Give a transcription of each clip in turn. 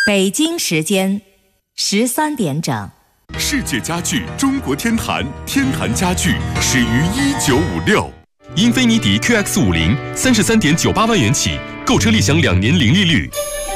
北京时间13点整。 世界家具中国天坛，天坛家具始于1956。英菲尼迪 QX50 33.98万元起，购车立享2年零利率。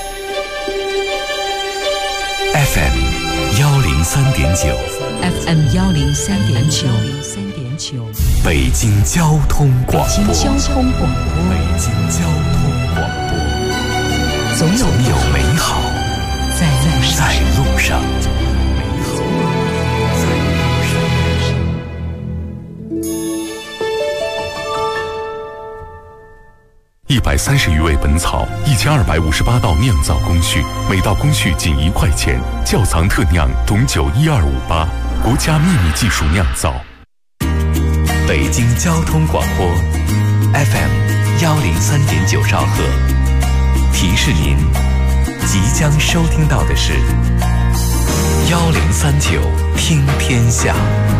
FM 103.9 FM 103.9 北京交通广播。 北京交通广播。 北京交通广播。总有美好在路上。130余味本草，1258道酿造工序，每道工序仅1块钱。窖藏特酿董酒12588，国家秘密技术酿造。北京交通广播 FM 103.9兆赫，提示您即将收听到的是1039听天下。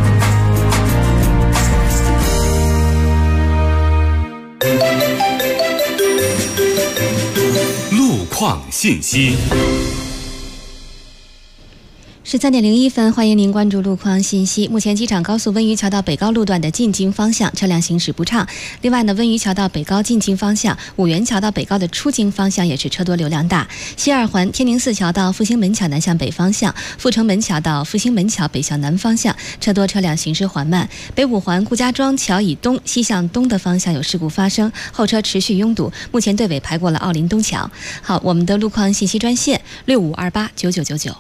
路况信息。 13点01分，欢迎您关注路况信息。目前机场高速温榆桥到北高路段的进京方向车辆行驶不畅。另外呢，温榆桥到北高进京方向、五原桥到北高的出京方向也是车多流量大。西二环天宁寺桥到复兴门桥南向北方向、阜成门桥到复兴门桥北向南方向车多，车辆行驶缓慢。北五环顾家庄桥以东西向东的方向有事故发生，后车持续拥堵，目前队尾排过了奥林东桥。好，我们的路况信息专线65289999。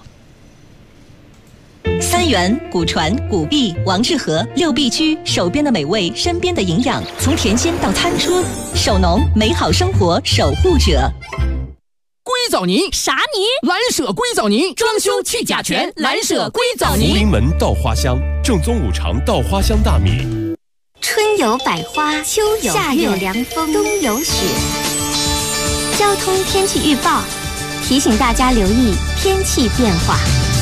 三元、古传、古币、王致和6必居，手边的美味，身边的营养，从甜鲜到餐桌，手农美好生活守护者。 硅藻泥啥泥？ 蓝舍硅藻泥，装修去甲醛，蓝舍硅藻泥。 福临门稻花香，正宗五常稻花香大米。 春有百花，秋有夏有凉风，冬有雪。交通天气预报提醒大家留意天气变化。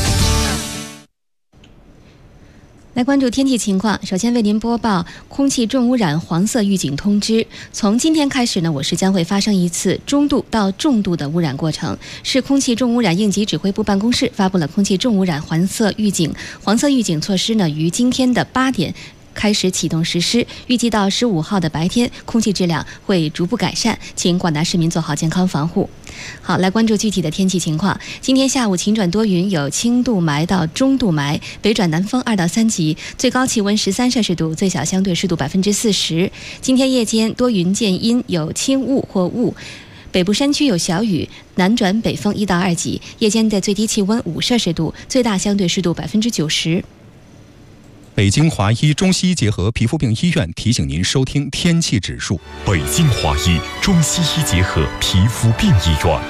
来关注天气情况，首先为您播报空气重污染黄色预警通知。从今天开始呢，我市将会发生一次中度到重度的污染过程。市空气重污染应急指挥部办公室发布了空气重污染黄色预警。黄色预警措施呢，于今天的8点开始启动实施，预计到15号的白天，空气质量会逐步改善，请广大市民做好健康防护。好，来关注具体的天气情况。今天下午晴转多云，有轻度霾到中度霾，北转南风2到3级，最高气温13摄氏度，最小相对湿度40%。今天夜间多云见阴，有轻雾或雾。北部山区有小雨，南转北风1到2级，夜间的最低气温5摄氏度，最大相对湿度90%。 北京华医中西医结合皮肤病医院提醒您收听天气指数。 北京华医中西医结合皮肤病医院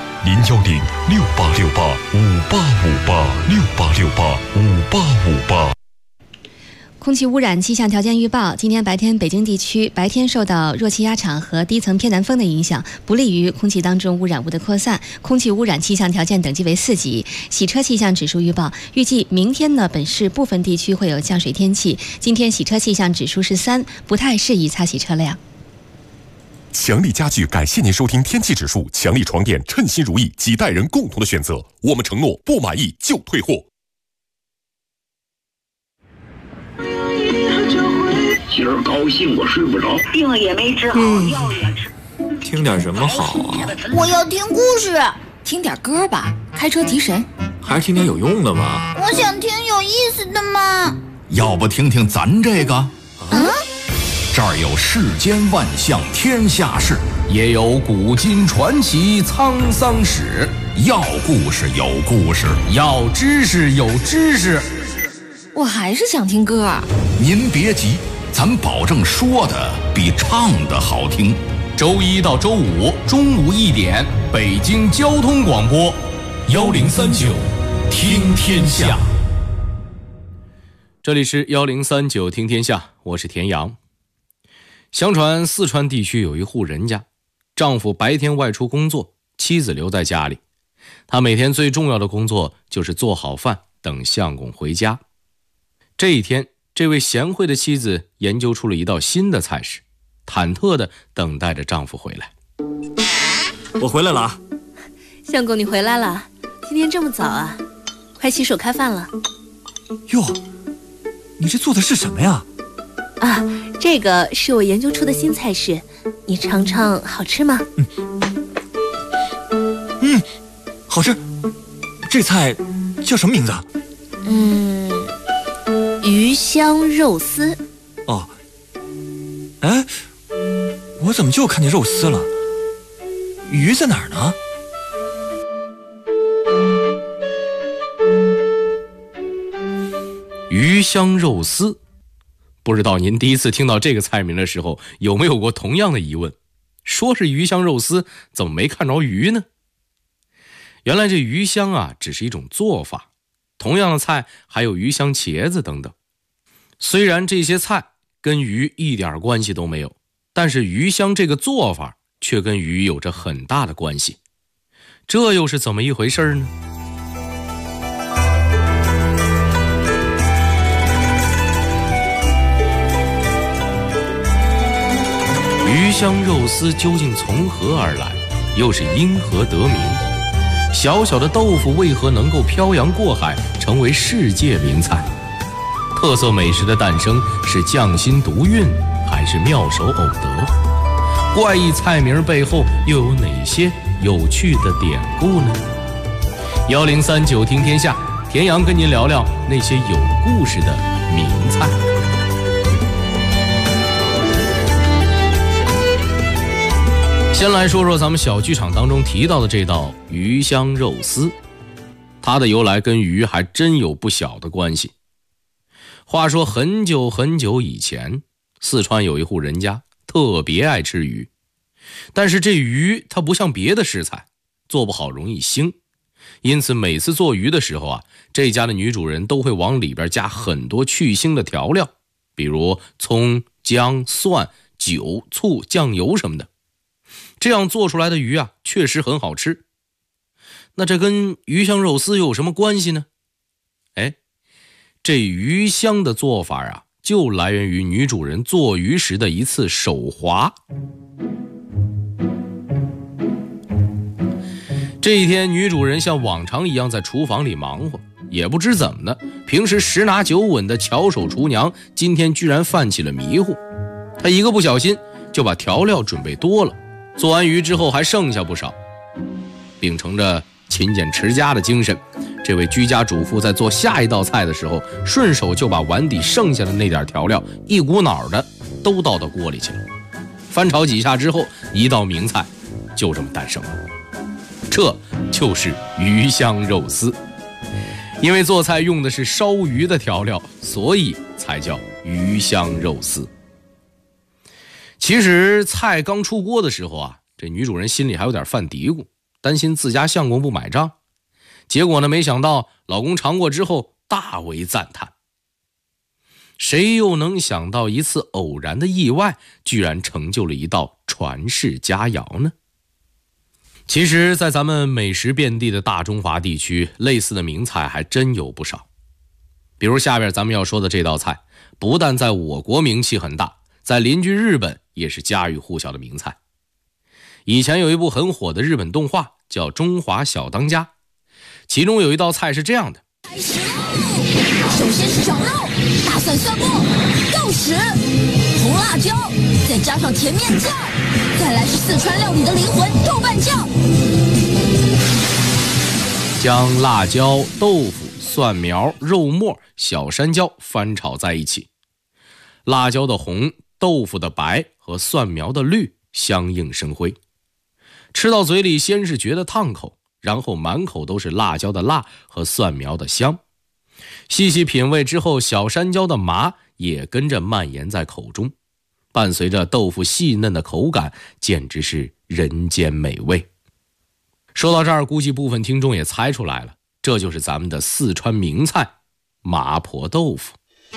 ，0106868585858，688585858。 空气污染气象条件预报：今天白天北京地区白天受到弱气压场和低层偏南风的影响，不利于空气当中污染物的扩散，空气污染气象条件等级为4级。洗车气象指数预报：预计明天呢，本市部分地区会有降水天气。今天洗车气象指数是3，不太适宜擦洗车辆。 强力家具感谢您收听天气指数，强力床垫称心如意，几代人共同的选择。我们承诺不满意就退货。 今儿高兴我睡不着， 病也没治好，药也吃。 听点什么好啊？ 我要听故事。 听点歌吧，开车提神。 还是听点有用的吧。 我想听有意思的嘛。 要不听听咱这个？这儿有世间万象天下事，也有古今传奇沧桑史。要故事有故事，要知识有知识。 我还是想听歌。 您别急，咱保证说的比唱的好听。周1到周5中午1点，北京交通广播1039听天下。 这里是1039听天下，我是田阳。相传四川地区有一户人家，丈夫白天外出工作，妻子留在家里。他每天最重要的工作就是做好饭，等相公回家。这一天，这位贤惠的妻子研究出了一道新的菜式，忐忑地等待着丈夫回来。 我回来了啊。 相公你回来了， 今天这么早啊？快洗手开饭了。 哟，你这做的是什么呀？ 啊，这个是我研究出的新菜式，你尝尝好吃吗？ 好吃。这菜叫什么名字？ 鱼香肉丝。 哦，哎，我怎么就看见肉丝了？鱼在哪儿呢？ 鱼香肉丝，不知道您第一次听到这个菜名的时候有没有过同样的疑问？说是鱼香肉丝，怎么没看着鱼呢？原来这鱼香啊，只是一种做法，同样的菜还有鱼香茄子等等。虽然这些菜跟鱼一点关系都没有，但是鱼香这个做法却跟鱼有着很大的关系。这又是怎么一回事呢？鱼香肉丝究竟从何而来，又是因何得名？小小的豆腐为何能够漂洋过海成为世界名菜？特色美食的诞生是匠心独运还是妙手偶得？怪异菜名背后又有哪些有趣的典故呢？1039听天下，田阳跟您聊聊那些有故事的名菜。先来说说咱们小剧场当中提到的这道鱼香肉丝，它的由来跟鱼还真有不小的关系。话说很久很久以前，四川有一户人家特别爱吃鱼，但是这鱼它不像别的食材，做不好容易腥，因此每次做鱼的时候啊，这家的女主人都会往里边加很多去腥的调料，比如葱、姜、蒜、酒、醋、酱油什么的。这样做出来的鱼啊，确实很好吃。那这跟鱼香肉丝有什么关系呢？这鱼香的做法啊，就来源于女主人做鱼时的一次手滑。这一天，女主人像往常一样在厨房里忙活，也不知怎么的，平时十拿九稳的巧手厨娘，今天居然犯起了迷糊。她一个不小心就把调料准备多了，做完鱼之后还剩下不少。秉承着勤俭持家的精神，这位居家主妇在做下一道菜的时候，顺手就把碗底剩下的那点调料一股脑的都倒到锅里去了。翻炒几下之后，一道名菜就这么诞生了，这就是鱼香肉丝。因为做菜用的是烧鱼的调料，所以才叫鱼香肉丝。其实菜刚出锅的时候啊，这女主人心里还有点犯嘀咕，担心自家相公不买账。结果呢，没想到老公尝过之后大为赞叹。谁又能想到一次偶然的意外，居然成就了一道传世佳肴呢？其实在咱们美食遍地的大中华地区，类似的名菜还真有不少。比如下边咱们要说的这道菜，不但在我国名气很大，在邻居日本也是家喻户晓的名菜。以前有一部很火的日本动画叫《中华小当家》，其中有一道菜是这样的： 首先是炒肉，大蒜、蒜末、豆豉、红辣椒，再加上甜面酱，再来是四川料理的灵魂豆瓣酱。 将辣椒、豆腐、蒜苗、肉末、小山椒翻炒在一起，辣椒的红、豆腐的白和蒜苗的绿相映生辉。吃到嘴里先是觉得烫口，然后满口都是辣椒的辣和蒜苗的香。细细品味之后，小山椒的麻也跟着蔓延在口中，伴随着豆腐细嫩的口感，简直是人间美味。说到这儿，估计部分听众也猜出来了，这就是咱们的四川名菜麻婆豆腐。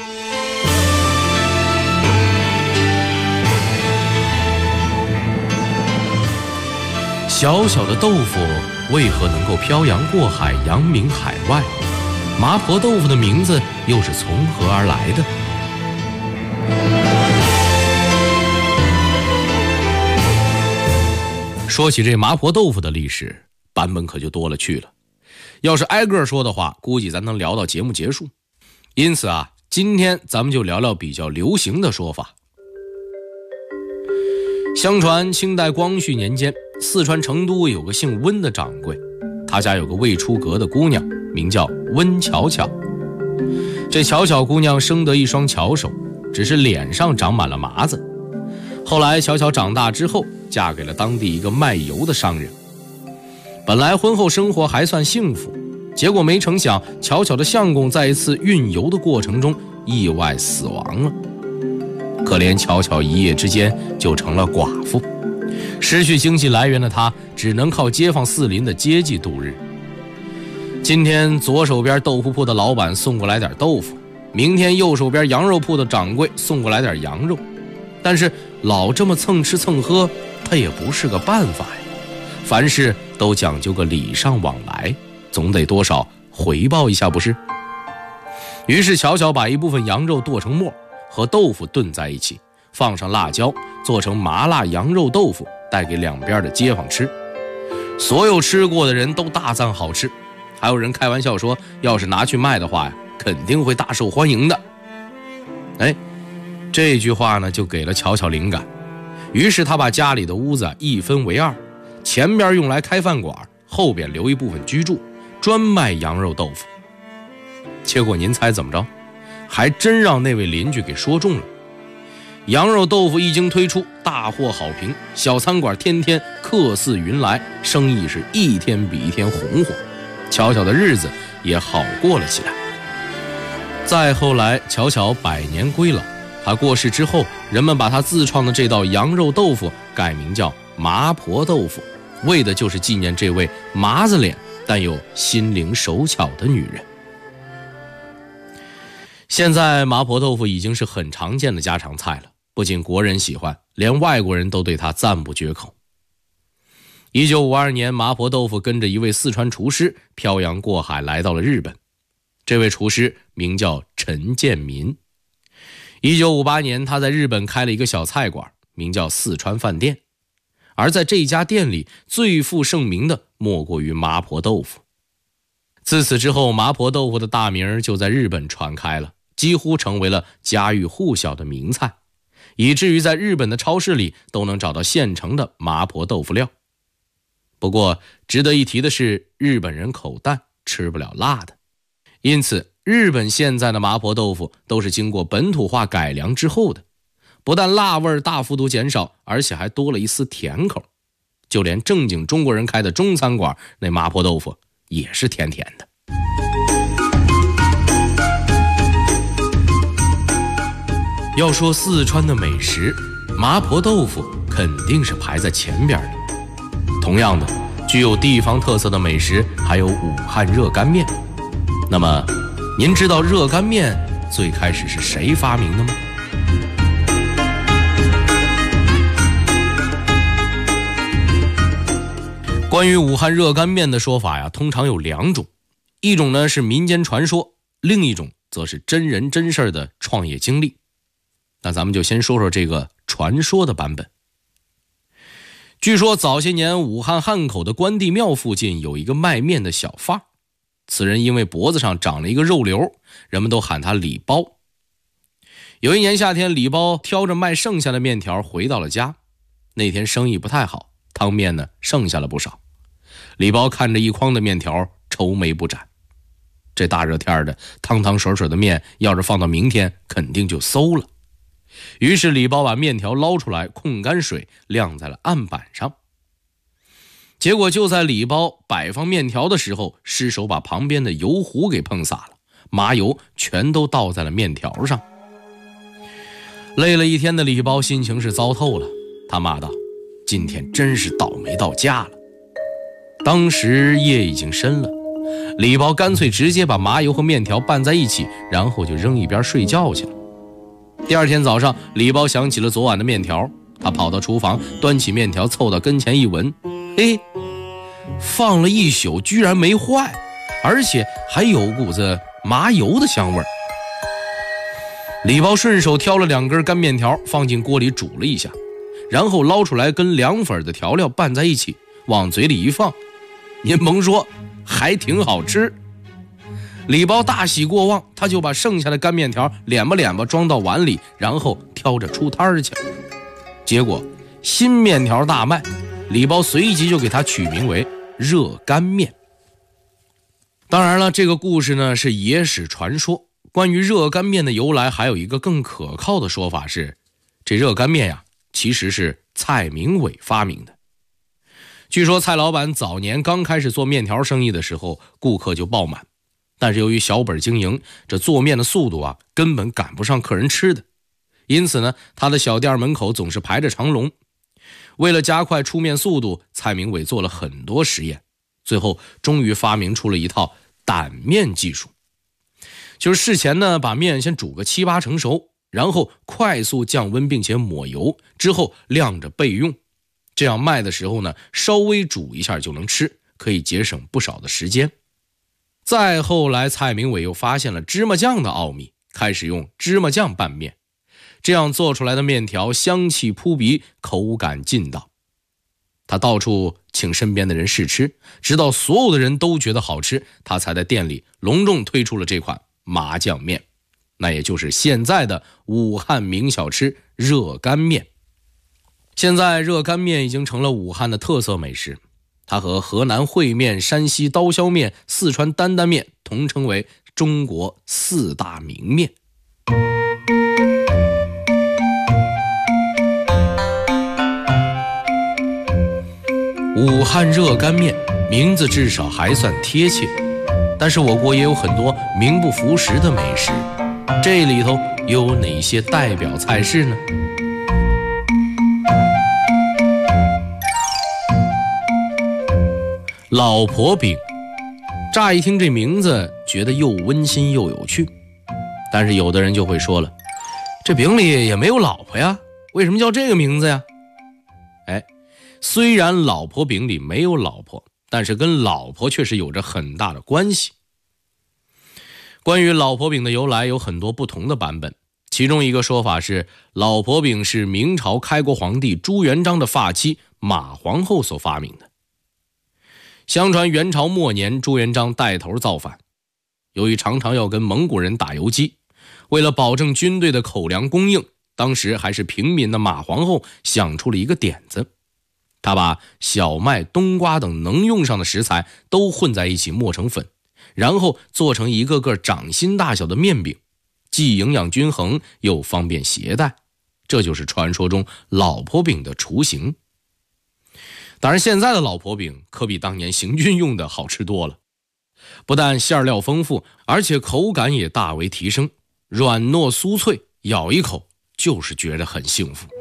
小小的豆腐为何能够漂洋过海，扬名海外？麻婆豆腐的名字又是从何而来的？说起这麻婆豆腐的历史，版本可就多了去了。 要是挨个说的话，估计咱能聊到节目结束。因此啊，今天咱们就聊聊比较流行的说法。相传清代光绪年间，四川成都有个姓温的掌柜，他家有个未出阁的姑娘，名叫温巧巧。这巧巧姑娘生得一双巧手，只是脸上长满了麻子。后来巧巧长大之后，嫁给了当地一个卖油的商人。本来婚后生活还算幸福，结果没成想，巧巧的相公在一次运油的过程中意外死亡了。可怜巧巧一夜之间就成了寡妇，失去经济来源的她只能靠街坊四邻的接济度日。今天左手边豆腐铺的老板送过来点豆腐，明天右手边羊肉铺的掌柜送过来点羊肉，但是老这么蹭吃蹭喝，他也不是个办法呀。凡事都讲究个礼尚往来，总得多少回报一下不是？于是巧巧把一部分羊肉剁成末，和豆腐炖在一起，放上辣椒，做成麻辣羊肉豆腐，带给两边的街坊吃。所有吃过的人都大赞好吃，还有人开玩笑说，要是拿去卖的话呀，肯定会大受欢迎的。这句话呢，就给了巧巧灵感。于是他把家里的屋子一分为二，前边用来开饭馆，后边留一部分居住，专卖羊肉豆腐。结果您猜怎么着？还真让那位邻居给说中了。羊肉豆腐一经推出，大获好评，小餐馆天天客似云来，生意是一天比一天红火，巧巧的日子也好过了起来。再后来巧巧百年归老，他过世之后，人们把他自创的这道羊肉豆腐改名叫麻婆豆腐，为的就是纪念这位麻子脸但又心灵手巧的女人。现在麻婆豆腐已经是很常见的家常菜了，不仅国人喜欢，连外国人都对它赞不绝口。1952年，麻婆豆腐跟着一位四川厨师漂洋过海来到了日本。这位厨师名叫陈建民。1958年，他在日本开了一个小菜馆，名叫四川饭店。而在这家店里，最负盛名的莫过于麻婆豆腐。自此之后，麻婆豆腐的大名就在日本传开了，几乎成为了家喻户晓的名菜，以至于在日本的超市里都能找到现成的麻婆豆腐料。不过值得一提的是，日本人口淡，吃不了辣的，因此日本现在的麻婆豆腐都是经过本土化改良之后的，不但辣味大幅度减少，而且还多了一丝甜口。就连正经中国人开的中餐馆，那麻婆豆腐也是甜甜的。要说四川的美食，麻婆豆腐肯定是排在前边的。同样的，具有地方特色的美食还有武汉热干面。那么您知道热干面最开始是谁发明的吗？关于武汉热干面的说法呀，通常有两种，一种呢是民间传说，另一种则是真人真事的创业经历。那咱们就先说说这个传说的版本。据说早些年武汉汉口的关帝庙附近有一个卖面的小贩，此人因为脖子上长了一个肉瘤，人们都喊他李包。有一年夏天，李包挑着卖剩下的面条回到了家，那天生意不太好，汤面呢剩下了不少。李包看着一筐的面条，愁眉不展。这大热天的，汤汤水水的面，要是放到明天，肯定就馊了。于是李包把面条捞出来，控干水，晾在了案板上。结果就在李包摆放面条的时候，失手把旁边的油壶给碰洒了，麻油全都倒在了面条上。累了一天的李包心情是糟透了，他骂道：今天真是倒霉到家了。当时夜已经深了，李包干脆直接把麻油和面条拌在一起，然后就扔一边睡觉去了。第二天早上，李包想起了昨晚的面条，他跑到厨房，端起面条凑到跟前一闻，放了一宿居然没坏，而且还有股子麻油的香味。李包顺手挑了2根干面条放进锅里煮了一下，然后捞出来跟凉粉的调料拌在一起，往嘴里一放，您甭说， 还挺好吃。李包大喜过望，他就把剩下的干面条敛吧敛吧装到碗里，然后挑着出摊去。结果新面条大卖，李包随即就给它取名为热干面。当然了，这个故事呢是野史传说。关于热干面的由来，还有一个更可靠的说法是，这热干面呀，其实是蔡明伟发明的。据说蔡老板早年刚开始做面条生意的时候，顾客就爆满，但是由于小本经营，这做面的速度啊，根本赶不上客人吃的。因此呢，他的小店门口总是排着长龙。为了加快出面速度，蔡明伟做了很多实验，最后终于发明出了一套胆面技术。就是事前呢，把面先煮个7、8成熟，然后快速降温并且抹油，之后晾着备用。这样卖的时候呢，稍微煮一下就能吃，可以节省不少的时间。再后来，蔡明伟又发现了芝麻酱的奥秘，开始用芝麻酱拌面，这样做出来的面条香气扑鼻，口感劲道。他到处请身边的人试吃，直到所有的人都觉得好吃，他才在店里隆重推出了这款麻酱面，那也就是现在的武汉名小吃热干面。现在热干面已经成了武汉的特色美食，它和河南烩面、山西刀削面、四川担担面同称为中国4大名面。武汉热干面名字至少还算贴切，但是我国也有很多名不副实的美食，这里头又有哪些代表菜式呢？老婆饼，乍一听这名字觉得又温馨又有趣，但是有的人就会说了，这饼里也没有老婆呀，为什么叫这个名字呀？虽然老婆饼里没有老婆，但是跟老婆却是有着很大的关系。关于老婆饼的由来有很多不同的版本，其中一个说法是，老婆饼是明朝开国皇帝朱元璋的发妻马皇后所发明的。相传元朝末年，朱元璋带头造反，由于常常要跟蒙古人打游击，为了保证军队的口粮供应，当时还是平民的马皇后想出了一个点子，他把小麦、冬瓜等能用上的食材都混在一起磨成粉，然后做成一个个掌心大小的面饼，既营养均衡又方便携带，这就是传说中老婆饼的雏形。当然，现在的老婆饼可比当年行军用的好吃多了，不但馅料丰富，而且口感也大为提升，软糯酥脆，咬一口就是觉得很幸福。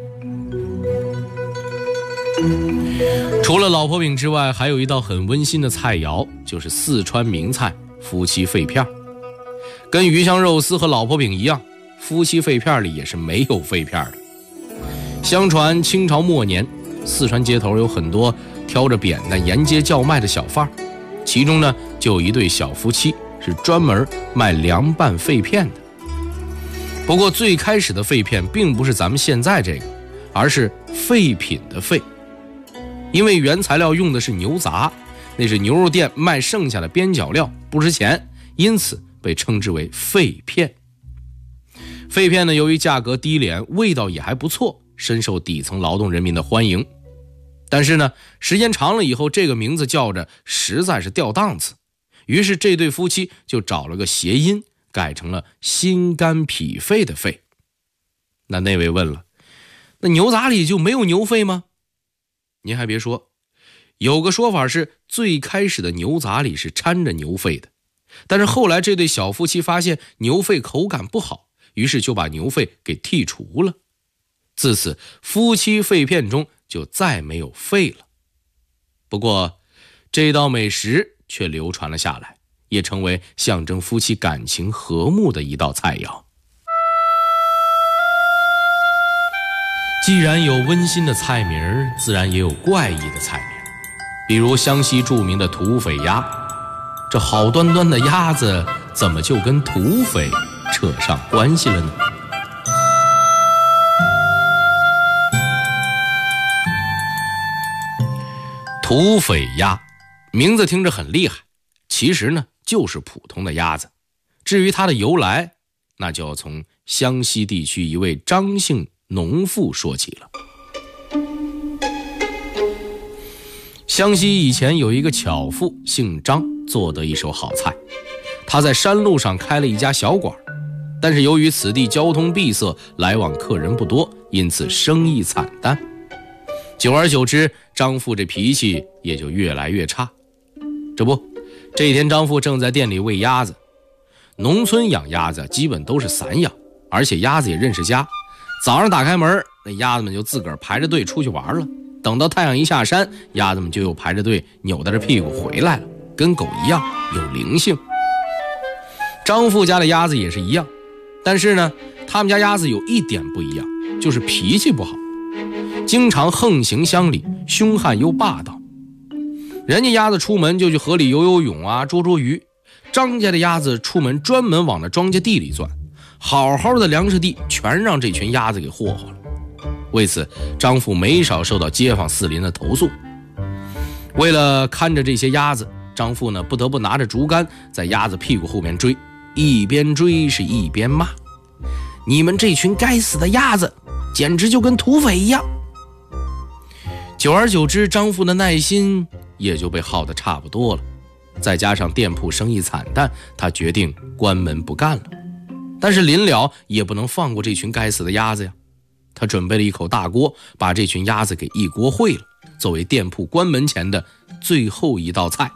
除了老婆饼之外，还有一道很温馨的菜肴，就是四川名菜夫妻肺片。跟鱼香肉丝和老婆饼一样，夫妻肺片里也是没有肺片的。相传清朝末年，四川街头有很多挑着扁担沿街叫卖的小贩，其中呢就有一对小夫妻是专门卖凉拌肺片的。不过最开始的肺片并不是咱们现在这个，而是废品的废，因为原材料用的是牛杂，那是牛肉店卖剩下的边角料，不值钱，因此被称之为肺片。肺片呢，由于价格低廉，味道也还不错，深受底层劳动人民的欢迎。但是呢，时间长了以后，这个名字叫着实在是掉档次，于是这对夫妻就找了个谐音，改成了心肝脾肺的肺。那位问了，那牛杂里就没有牛肺吗？您还别说，有个说法是最开始的牛杂里是掺着牛肺的，但是后来这对小夫妻发现牛肺口感不好，于是就把牛肺给剔除了。自此夫妻肺片中就再没有肺了。不过这道美食却流传了下来，也成为象征夫妻感情和睦的一道菜肴。既然有温馨的菜名，自然也有怪异的菜名，比如湘西著名的土匪鸭，这好端端的鸭子怎么就跟土匪扯上关系了呢？土匪鸭名字听着很厉害， 其实呢就是普通的鸭子。至于它的由来，那就要从湘西地区一位张姓农妇说起了。湘西以前有一个巧妇姓张，做得一手好菜。他在山路上开了一家小馆，但是由于此地交通闭塞，来往客人不多，因此生意惨淡。久而久之，张父这脾气也就越来越差。这一天张父正在店里喂鸭子。农村养鸭子基本都是散养，而且鸭子也认识家。早上打开门，那鸭子们就自个儿排着队出去玩了，等到太阳一下山，鸭子们就又排着队扭带着屁股回来了，跟狗一样有灵性。张父家的鸭子也是一样，但是呢，他们家鸭子有一点不一样，就是脾气不好，经常横行乡里，凶悍又霸道。人家鸭子出门就去河里游游泳啊，捉捉鱼，张家的鸭子出门专门往那庄稼地里钻，好好的粮食地全让这群鸭子给霍霍了。为此，张父没少受到街坊四邻的投诉。为了看着这些鸭子，张父呢不得不拿着竹竿在鸭子屁股后面追，一边追是一边骂：“你们这群该死的鸭子，简直就跟土匪一样！”久而久之，张父的耐心也就被耗得差不多了。再加上店铺生意惨淡，他决定关门不干了。但是临了也不能放过这群该死的鸭子呀。他准备了一口大锅，把这群鸭子给一锅烩了，作为店铺关门前的最后一道菜。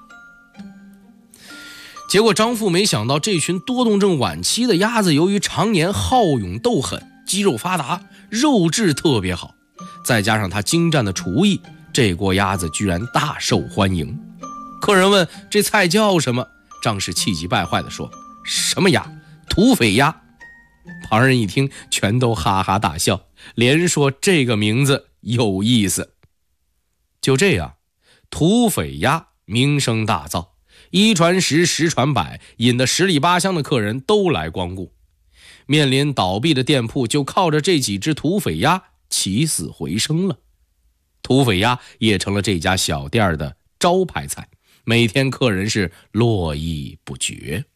结果张父没想到，这群多动症晚期的鸭子由于常年好勇斗狠，肌肉发达，肉质特别好，再加上他精湛的厨艺，这锅鸭子居然大受欢迎。客人问这菜叫什么，张氏气急败坏地说：“什么鸭？土匪鸭！”旁人一听全都哈哈大笑，连说这个名字有意思。就这样，土匪鸭名声大噪，一传十，十传百，引得十里八乡的客人都来光顾。面临倒闭的店铺就靠着这几只土匪鸭起死回生了。土匪鸭也成了这家小店的招牌菜，每天客人是络绎不绝。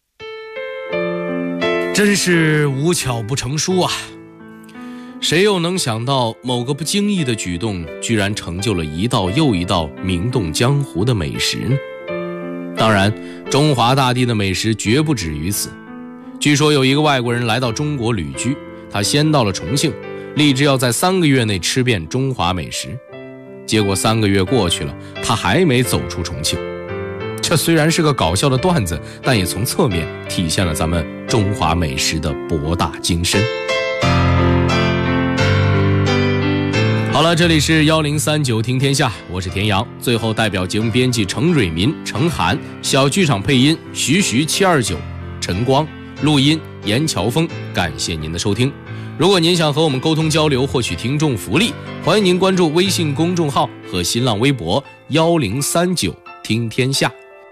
真是无巧不成书啊！谁又能想到某个不经意的举动，居然成就了一道又一道名动江湖的美食呢？当然，中华大地的美食绝不止于此。据说有一个外国人来到中国旅居，他先到了重庆，立志要在3个月内吃遍中华美食。结果3个月过去了，他还没走出重庆。这虽然是个搞笑的段子，但也从侧面体现了咱们中华美食的博大精深。好了，这里是1039听天下，我是田阳。最后代表节目编辑程蕊民、程涵，小剧场配音徐729、陈光，录音严乔峰，感谢您的收听。如果您想和我们沟通交流，获取听众福利，欢迎您关注微信公众号和新浪微博1039听天下。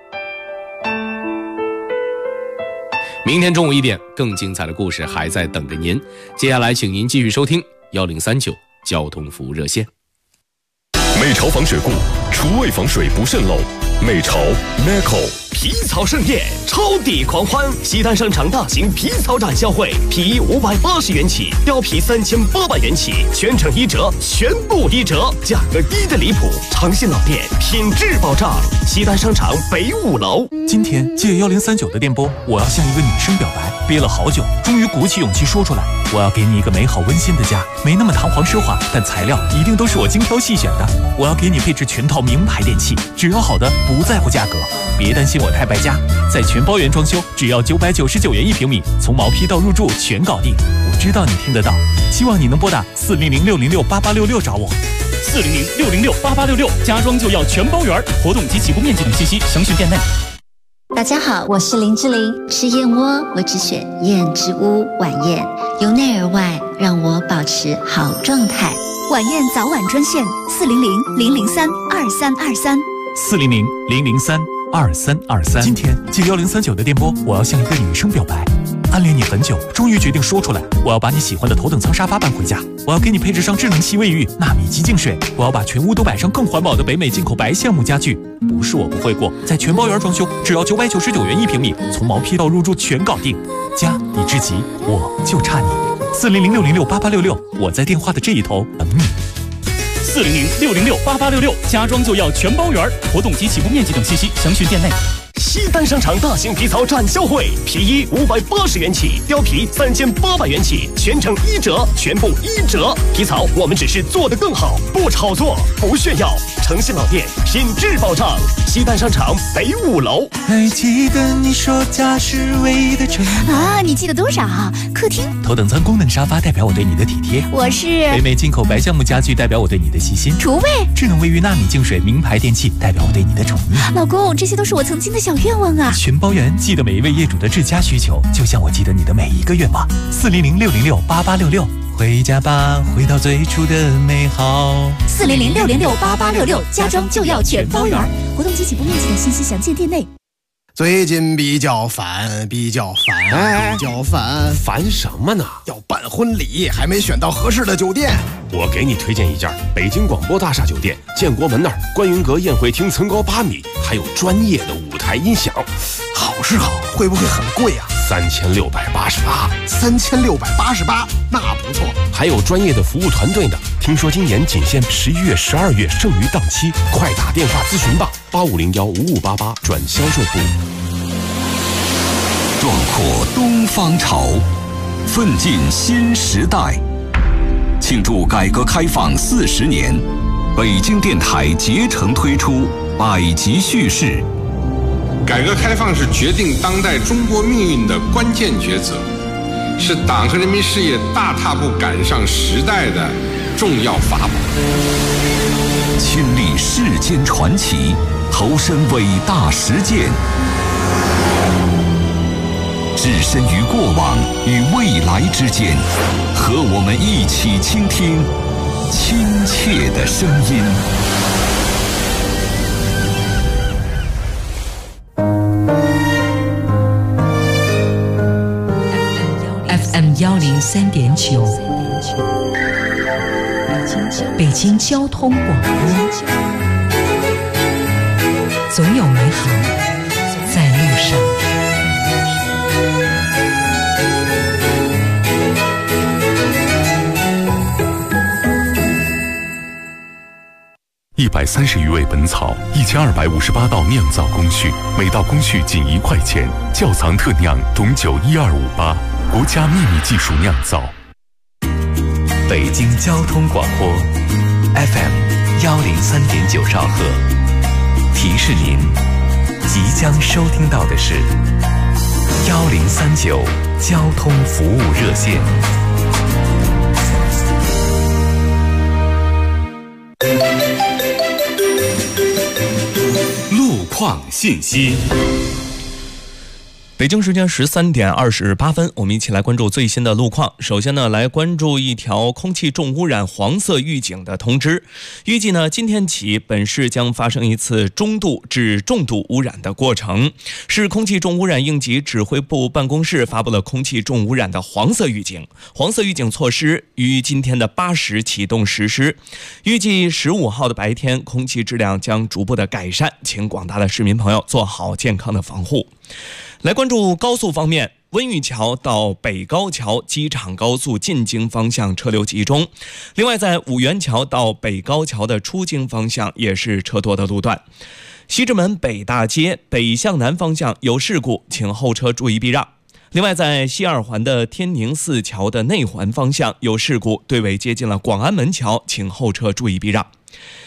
明天中午1点，更精彩的故事还在等着您。接下来请您继续收听1039交通服务热线。 美潮防水固，厨卫防水不渗漏。美潮 Meco 皮草盛宴，超抵狂欢！西单商场大型皮草展销会，皮衣580元起，貂皮3800元起，全程1折，全部1折，价格低的离谱。长信老店，品质保障。西单商场北5楼。 今天借1039的电波，我要向一个女生表白，憋了好久，终于鼓起勇气说出来。我要给你一个美好温馨的家，没那么堂皇奢华，但材料一定都是我精挑细选的。我要给你配置全套名牌电器，只要好的，不在乎价格。别担心我太败家，在全包圆装修，只要999元1平米，从毛坯到入住全搞定。我知道你听得到，希望你能拨打400-606-8866找我。400-606-8866，家装就要全包圆，活动及起步面积等信息详询店内。 大家好，我是林志玲。吃燕窝，我只选燕之屋晚宴，由内而外让我保持好状态。 晚宴早晚专线400-003-2323。 400-003-2323。今天借1039的电波，我要向一个女生表白。 暗恋你很久，终于决定说出来。我要把你喜欢的头等舱沙发搬回家，我要给你配置上智能吸卫浴、纳米级净水，我要把全屋都摆上更环保的北美进口白橡木家具。不是我不会过，在全包圆装修，只要999元1平米，从毛坯到入住全搞定。家已至极，我就差你。400-606-8866，我在电话的这一头等你。 400-606-8866，家装就要全包圆，活动及起步面积等信息详询店内。西单商场大型皮草展销会，皮衣580元起，貂皮3800元起，全程1折，全部1折。皮草我们只是做得更好，不炒作，不炫耀，诚信老店，品质保障。西单商场北5楼。 还记得你说家是唯一的城啊？你记得多少？客厅。 头等舱功能沙发代表我对你的体贴， 我是北美进口白橡木家具代表我对你的细心， 厨卫。 智能卫浴纳米净水名牌电器代表我对你的宠溺。 老公，这些都是我曾经的小愿望啊！ 全包圆，记得每一位业主的至佳需求，就像我记得你的每一个愿望。400-606-8866，回家吧，回到最初的美好。 400-606-8866，家装就要全包圆。活动及起步面积等信息详见店内。 最近比较烦， 烦什么呢？ 要办婚礼，还没选到合适的酒店。 我给你推荐一家北京广播大厦酒店，建国门那儿观云阁宴会厅层高8米，还有专业的舞台音响。 好是好，会不会很贵啊 ？3688。 3688，那不错。 还有专业的服务团队呢。听说今年仅限11月、12月剩余档期，快打电话咨询吧，8501-5588转销售部。 壮阔东方潮，奋进新时代。庆祝改革开放40年，北京电台竭诚推出百集叙事。 改革开放是决定当代中国命运的关键抉择，是党和人民事业大踏步赶上时代的重要法宝。 亲历世间传奇，投身伟大实践，置身于过往与未来之间，和我们一起倾听亲切的声音。 FM103.9，北京交通广播，总有美好在路上。 130余味本草，1258道酿造工序，每道工序仅1块钱。窖藏特酿董酒12588，国家秘密技术酿造。 北京交通广播 FM103.9兆赫，提示您即将收听到的是1039交通服务热线。 路况信息。 北京时间13点28分，我们一起来关注最新的路况。首先呢，来关注一条空气重污染黄色预警的通知。预计呢，今天起，本市将发生一次中度至重度污染的过程。市空气重污染应急指挥部办公室发布了空气重污染的黄色预警。黄色预警措施于今天的8时启动实施。预计15号的白天，空气质量将逐步的改善，请广大的市民朋友做好健康的防护。来关注高速方面，温榆桥到北高桥机场高速进京方向车流集中，另外在五元桥到北高桥的出京方向也是车多的路段。西直门北大街北向南方向有事故，请后车注意避让。另外在西二环的天宁寺桥的内环方向有事故，队尾接近了广安门桥，请后车注意避让。